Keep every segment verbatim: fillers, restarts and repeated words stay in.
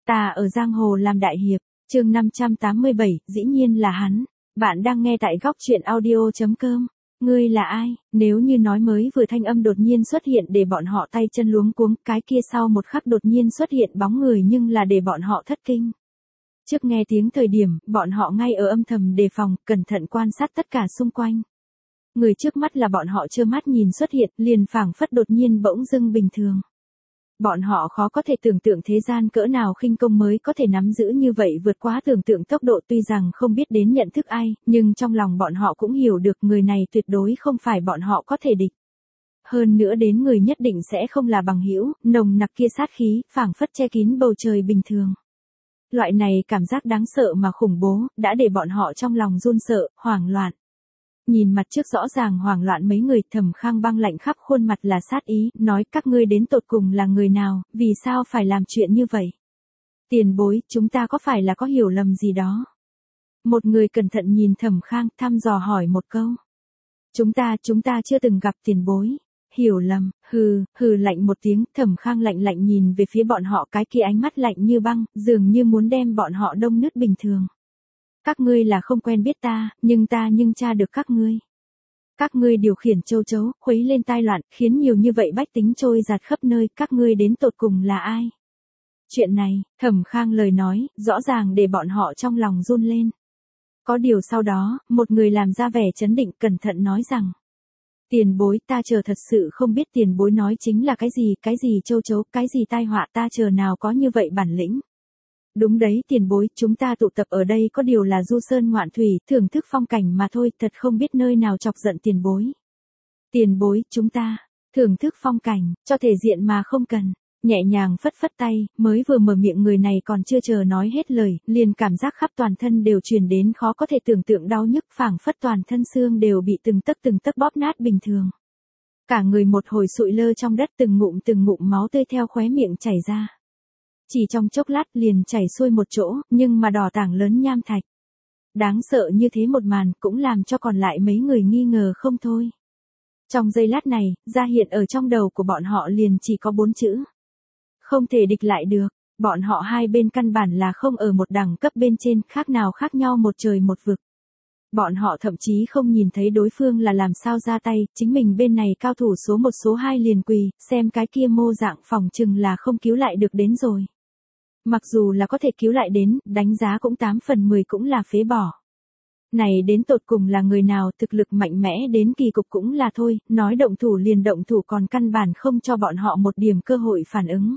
Ta ở giang hồ làm đại hiệp, chương năm trăm tám mươi bảy, dĩ nhiên là hắn. Bạn đang nghe tại góc truyện audio chấm com. Ngươi là ai? Nếu như nói mới vừa thanh âm đột nhiên xuất hiện để bọn họ tay chân luống cuống, cái kia sau một khắc đột nhiên xuất hiện bóng người nhưng là để bọn họ thất kinh. Trước nghe tiếng thời điểm, bọn họ ngay ở âm thầm đề phòng, cẩn thận quan sát tất cả xung quanh. Người trước mắt là bọn họ trơ mắt nhìn xuất hiện, liền phảng phất đột nhiên bỗng dưng bình thường. Bọn họ khó có thể tưởng tượng thế gian cỡ nào khinh công mới có thể nắm giữ như vậy vượt quá tưởng tượng tốc độ, tuy rằng không biết đến nhận thức ai, nhưng trong lòng bọn họ cũng hiểu được người này tuyệt đối không phải bọn họ có thể địch. Hơn nữa đến người nhất định sẽ không là bằng hữu, nồng nặc kia sát khí, phảng phất che kín bầu trời bình thường. Loại này cảm giác đáng sợ mà khủng bố, đã để bọn họ trong lòng run sợ, hoảng loạn. Nhìn mặt trước rõ ràng hoảng loạn mấy người, Thẩm Khang băng lạnh khắp khuôn mặt là sát ý, nói các ngươi đến tột cùng là người nào, vì sao phải làm chuyện như vậy? Tiền bối, chúng ta có phải là có hiểu lầm gì đó? Một người cẩn thận nhìn Thẩm Khang, thăm dò hỏi một câu. Chúng ta, chúng ta chưa từng gặp tiền bối. Hiểu lầm, hừ, hừ lạnh một tiếng, Thẩm Khang lạnh lạnh nhìn về phía bọn họ, cái kia ánh mắt lạnh như băng, dường như muốn đem bọn họ đông nứt bình thường. Các ngươi là không quen biết ta, nhưng ta nhưng tra được các ngươi. Các ngươi điều khiển châu chấu, khuấy lên tai loạn, khiến nhiều như vậy bách tính trôi giạt khắp nơi, các ngươi đến tột cùng là ai? Chuyện này, Thẩm Khang lời nói, rõ ràng để bọn họ trong lòng run lên. Có điều sau đó, một người làm ra vẻ chấn định cẩn thận nói rằng. Tiền bối, ta chờ thật sự không biết tiền bối nói chính là cái gì, cái gì châu chấu, cái gì tai họa, ta chờ nào có như vậy bản lĩnh. Đúng đấy tiền bối, chúng ta tụ tập ở đây có điều là du sơn ngoạn thủy, thưởng thức phong cảnh mà thôi, thật không biết nơi nào chọc giận tiền bối. Tiền bối, chúng ta, thưởng thức phong cảnh, cho thể diện mà không cần, nhẹ nhàng phất phất tay, mới vừa mở miệng người này còn chưa chờ nói hết lời, liền cảm giác khắp toàn thân đều truyền đến khó có thể tưởng tượng đau nhức, phảng phất toàn thân xương đều bị từng tấc từng tấc bóp nát bình thường. Cả người một hồi sụi lơ trong đất, từng ngụm từng ngụm máu tươi theo khóe miệng chảy ra. Chỉ trong chốc lát liền chảy xuôi một chỗ, nhưng mà đỏ tảng lớn nham thạch. Đáng sợ như thế một màn cũng làm cho còn lại mấy người nghi ngờ không thôi. Trong giây lát này, ra hiện ở trong đầu của bọn họ liền chỉ có bốn chữ. Không thể địch lại được, bọn họ hai bên căn bản là không ở một đẳng cấp bên trên, khác nào khác nhau một trời một vực. Bọn họ thậm chí không nhìn thấy đối phương là làm sao ra tay, chính mình bên này cao thủ số một số hai liền quỳ, xem cái kia mô dạng phòng chừng là không cứu lại được đến rồi. Mặc dù là có thể cứu lại đến, đánh giá cũng tám phần mười cũng là phế bỏ. Này đến tột cùng là người nào, thực lực mạnh mẽ đến kỳ cục cũng là thôi, nói động thủ liền động thủ còn căn bản không cho bọn họ một điểm cơ hội phản ứng.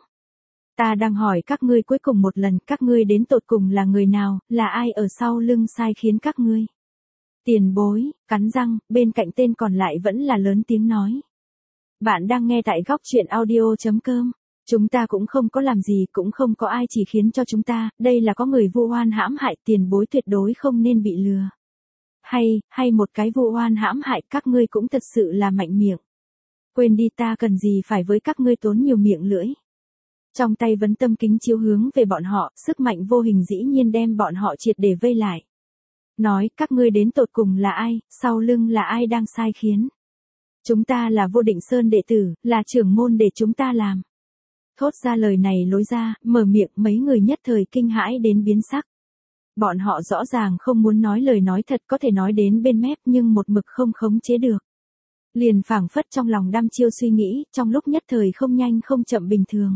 Ta đang hỏi các ngươi cuối cùng một lần, các ngươi đến tột cùng là người nào, là ai ở sau lưng sai khiến các ngươi. Tiền bối, cắn răng, bên cạnh tên còn lại vẫn là lớn tiếng nói. Bạn đang nghe tại góc truyện audio chấm com. Chúng ta cũng không có làm gì, cũng không có ai chỉ khiến cho chúng ta, đây là có người vu oan hãm hại, tiền bối tuyệt đối không nên bị lừa. Hay, hay một cái vu oan hãm hại, các ngươi cũng thật sự là mạnh miệng. Quên đi, ta cần gì phải với các ngươi tốn nhiều miệng lưỡi. Trong tay vấn tâm kính chiếu hướng về bọn họ, sức mạnh vô hình dĩ nhiên đem bọn họ triệt để vây lại. Nói, các ngươi đến tột cùng là ai, sau lưng là ai đang sai khiến. Chúng ta là Vô Định Sơn đệ tử, là trưởng môn để chúng ta làm. Thốt ra lời này lối ra, mở miệng mấy người nhất thời kinh hãi đến biến sắc. Bọn họ rõ ràng không muốn nói lời nói thật có thể nói đến bên mép nhưng một mực không khống chế được. Liền phảng phất trong lòng đăm chiêu suy nghĩ, trong lúc nhất thời không nhanh không chậm bình thường.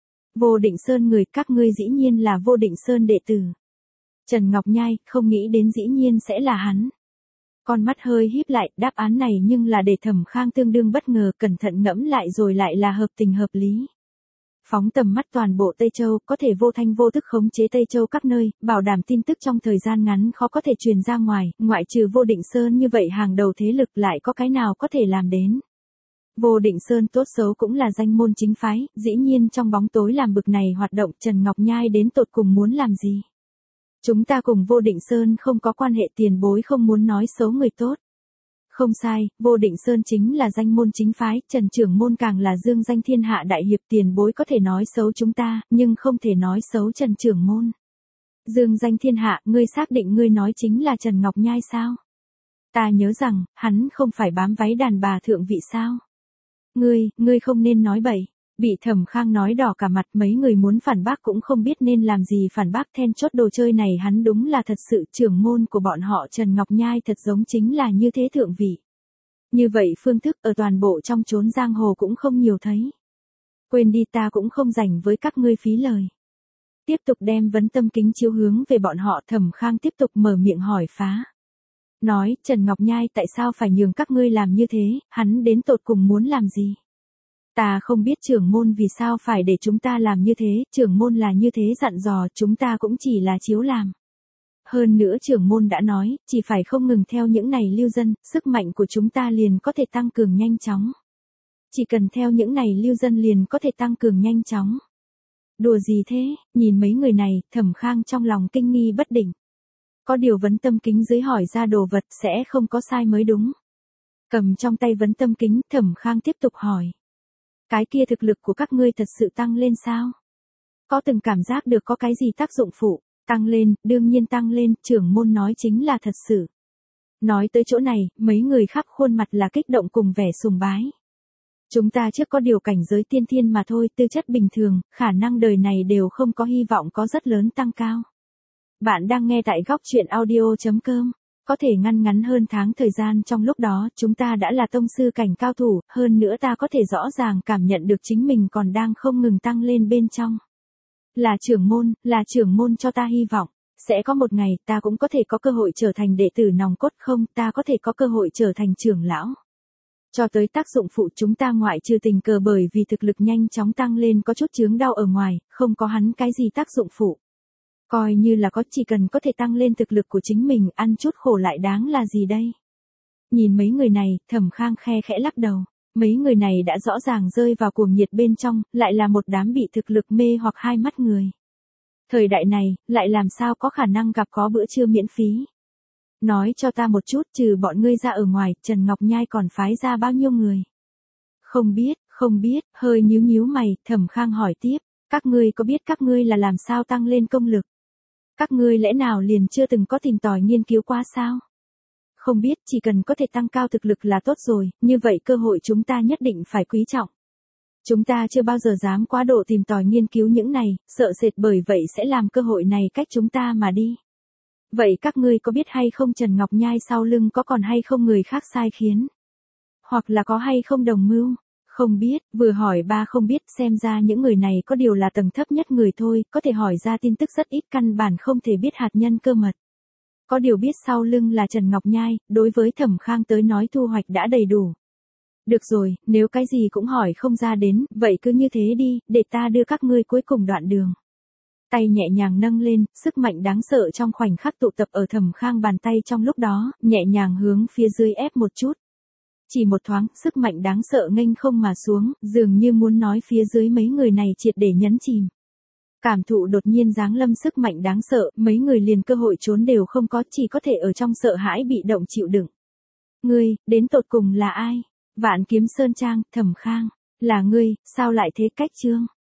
Vô Định Sơn người, các ngươi dĩ nhiên là Vô Định Sơn đệ tử. Trần Ngọc Nhai, không nghĩ đến dĩ nhiên sẽ là hắn. Con mắt hơi híp lại, đáp án này nhưng là để Thẩm Khang tương đương bất ngờ, cẩn thận ngẫm lại rồi lại là hợp tình hợp lý. Phóng tầm mắt toàn bộ Tây Châu, có thể vô thanh vô tức khống chế Tây Châu các nơi, bảo đảm tin tức trong thời gian ngắn khó có thể truyền ra ngoài, ngoại trừ Vô Định Sơn như vậy hàng đầu thế lực lại có cái nào có thể làm đến. Vô Định Sơn tốt xấu cũng là danh môn chính phái, dĩ nhiên trong bóng tối làm bực này hoạt động, Trần Ngọc Nhai đến tột cùng muốn làm gì? Chúng ta cùng Vô Định Sơn không có quan hệ, tiền bối không muốn nói xấu người tốt. Không sai, Vô Định Sơn chính là danh môn chính phái, Trần trưởng môn càng là dương danh thiên hạ đại hiệp, tiền bối có thể nói xấu chúng ta, nhưng không thể nói xấu Trần trưởng môn. Dương danh thiên hạ, ngươi xác định ngươi nói chính là Trần Ngọc Nhai sao? Ta nhớ rằng, hắn không phải bám váy đàn bà thượng vị sao? Ngươi, ngươi không nên nói bậy. Bị Thẩm Khang nói đỏ cả mặt, mấy người muốn phản bác cũng không biết nên làm gì phản bác, then chốt đồ chơi này hắn đúng là thật sự, trưởng môn của bọn họ Trần Ngọc Nhai thật giống chính là như thế thượng vị. Như vậy phương thức ở toàn bộ trong chốn giang hồ cũng không nhiều thấy. Quên đi, ta cũng không rảnh với các ngươi phí lời. Tiếp tục đem vấn tâm kính chiếu hướng về bọn họ, Thẩm Khang tiếp tục mở miệng hỏi phá. Nói, Trần Ngọc Nhai tại sao phải nhường các ngươi làm như thế, hắn đến tột cùng muốn làm gì? Ta không biết trưởng môn vì sao phải để chúng ta làm như thế, trưởng môn là như thế dặn dò, chúng ta cũng chỉ là chiếu làm. Hơn nữa trưởng môn đã nói, chỉ phải không ngừng theo những này lưu dân, sức mạnh của chúng ta liền có thể tăng cường nhanh chóng. Chỉ cần theo những này lưu dân liền có thể tăng cường nhanh chóng. Đùa gì thế, nhìn mấy người này, Thẩm Khang trong lòng kinh nghi bất định. Có điều vấn tâm kính dưới hỏi ra đồ vật sẽ không có sai mới đúng. Cầm trong tay vấn tâm kính, Thẩm Khang tiếp tục hỏi. Cái kia thực lực của các ngươi thật sự tăng lên sao? Có từng cảm giác được có cái gì tác dụng phụ? Tăng lên, đương nhiên tăng lên, trưởng môn nói chính là thật sự. Nói tới chỗ này, mấy người khắp khuôn mặt là kích động cùng vẻ sùng bái. Chúng ta trước có điều cảnh giới tiên thiên mà thôi, tư chất bình thường, khả năng đời này đều không có hy vọng có rất lớn tăng cao. Bạn đang nghe tại góc truyện audio chấm com. Có thể ngăn ngắn hơn tháng thời gian, trong lúc đó chúng ta đã là tông sư cảnh cao thủ, hơn nữa ta có thể rõ ràng cảm nhận được chính mình còn đang không ngừng tăng lên bên trong. Là trưởng môn, là trưởng môn cho ta hy vọng, sẽ có một ngày ta cũng có thể có cơ hội trở thành đệ tử nòng cốt, không, ta có thể có cơ hội trở thành trưởng lão. Cho tới tác dụng phụ chúng ta ngoại trừ tình cờ bởi vì thực lực nhanh chóng tăng lên có chút chướng đau ở ngoài, không có hắn cái gì tác dụng phụ. Coi như là có, chỉ cần có thể tăng lên thực lực của chính mình, ăn chút khổ lại đáng là gì đây? Nhìn mấy người này, Thẩm Khang khe khẽ lắc đầu. Mấy người này đã rõ ràng rơi vào cuồng nhiệt bên trong, lại là một đám bị thực lực mê hoặc hai mắt người. Thời đại này, lại làm sao có khả năng gặp có bữa trưa miễn phí? Nói cho ta một chút, trừ bọn ngươi ra ở ngoài, Trần Ngọc Nhai còn phái ra bao nhiêu người? Không biết, không biết, hơi nhíu nhíu mày, Thẩm Khang hỏi tiếp, các ngươi có biết các ngươi là làm sao tăng lên công lực? Các ngươi lẽ nào liền chưa từng có tìm tòi nghiên cứu qua sao? Không biết, chỉ cần có thể tăng cao thực lực là tốt rồi, như vậy cơ hội chúng ta nhất định phải quý trọng. Chúng ta chưa bao giờ dám quá độ tìm tòi nghiên cứu những này, sợ sệt bởi vậy sẽ làm cơ hội này cách chúng ta mà đi. Vậy các ngươi có biết hay không Trần Ngọc Nhai sau lưng có còn hay không người khác sai khiến? Hoặc là có hay không đồng mưu? Không biết, vừa hỏi ba không biết, xem ra những người này có điều là tầng thấp nhất người thôi, có thể hỏi ra tin tức rất ít, căn bản không thể biết hạt nhân cơ mật. Có điều biết sau lưng là Trần Ngọc Nhai, đối với Thẩm Khang tới nói thu hoạch đã đầy đủ. Được rồi, nếu cái gì cũng hỏi không ra đến, vậy cứ như thế đi, để ta đưa các ngươi cuối cùng đoạn đường. Tay nhẹ nhàng nâng lên, sức mạnh đáng sợ trong khoảnh khắc tụ tập ở Thẩm Khang bàn tay trong lúc đó, nhẹ nhàng hướng phía dưới ép một chút. Chỉ một thoáng, sức mạnh đáng sợ nghênh không mà xuống, dường như muốn nói phía dưới mấy người này triệt để nhấn chìm. Cảm thụ đột nhiên giáng lâm sức mạnh đáng sợ, mấy người liền cơ hội trốn đều không có, chỉ có thể ở trong sợ hãi bị động chịu đựng. Ngươi, đến tột cùng là ai? Vạn Kiếm Sơn Trang, Thẩm Khang, là ngươi, sao lại thế? Cách chương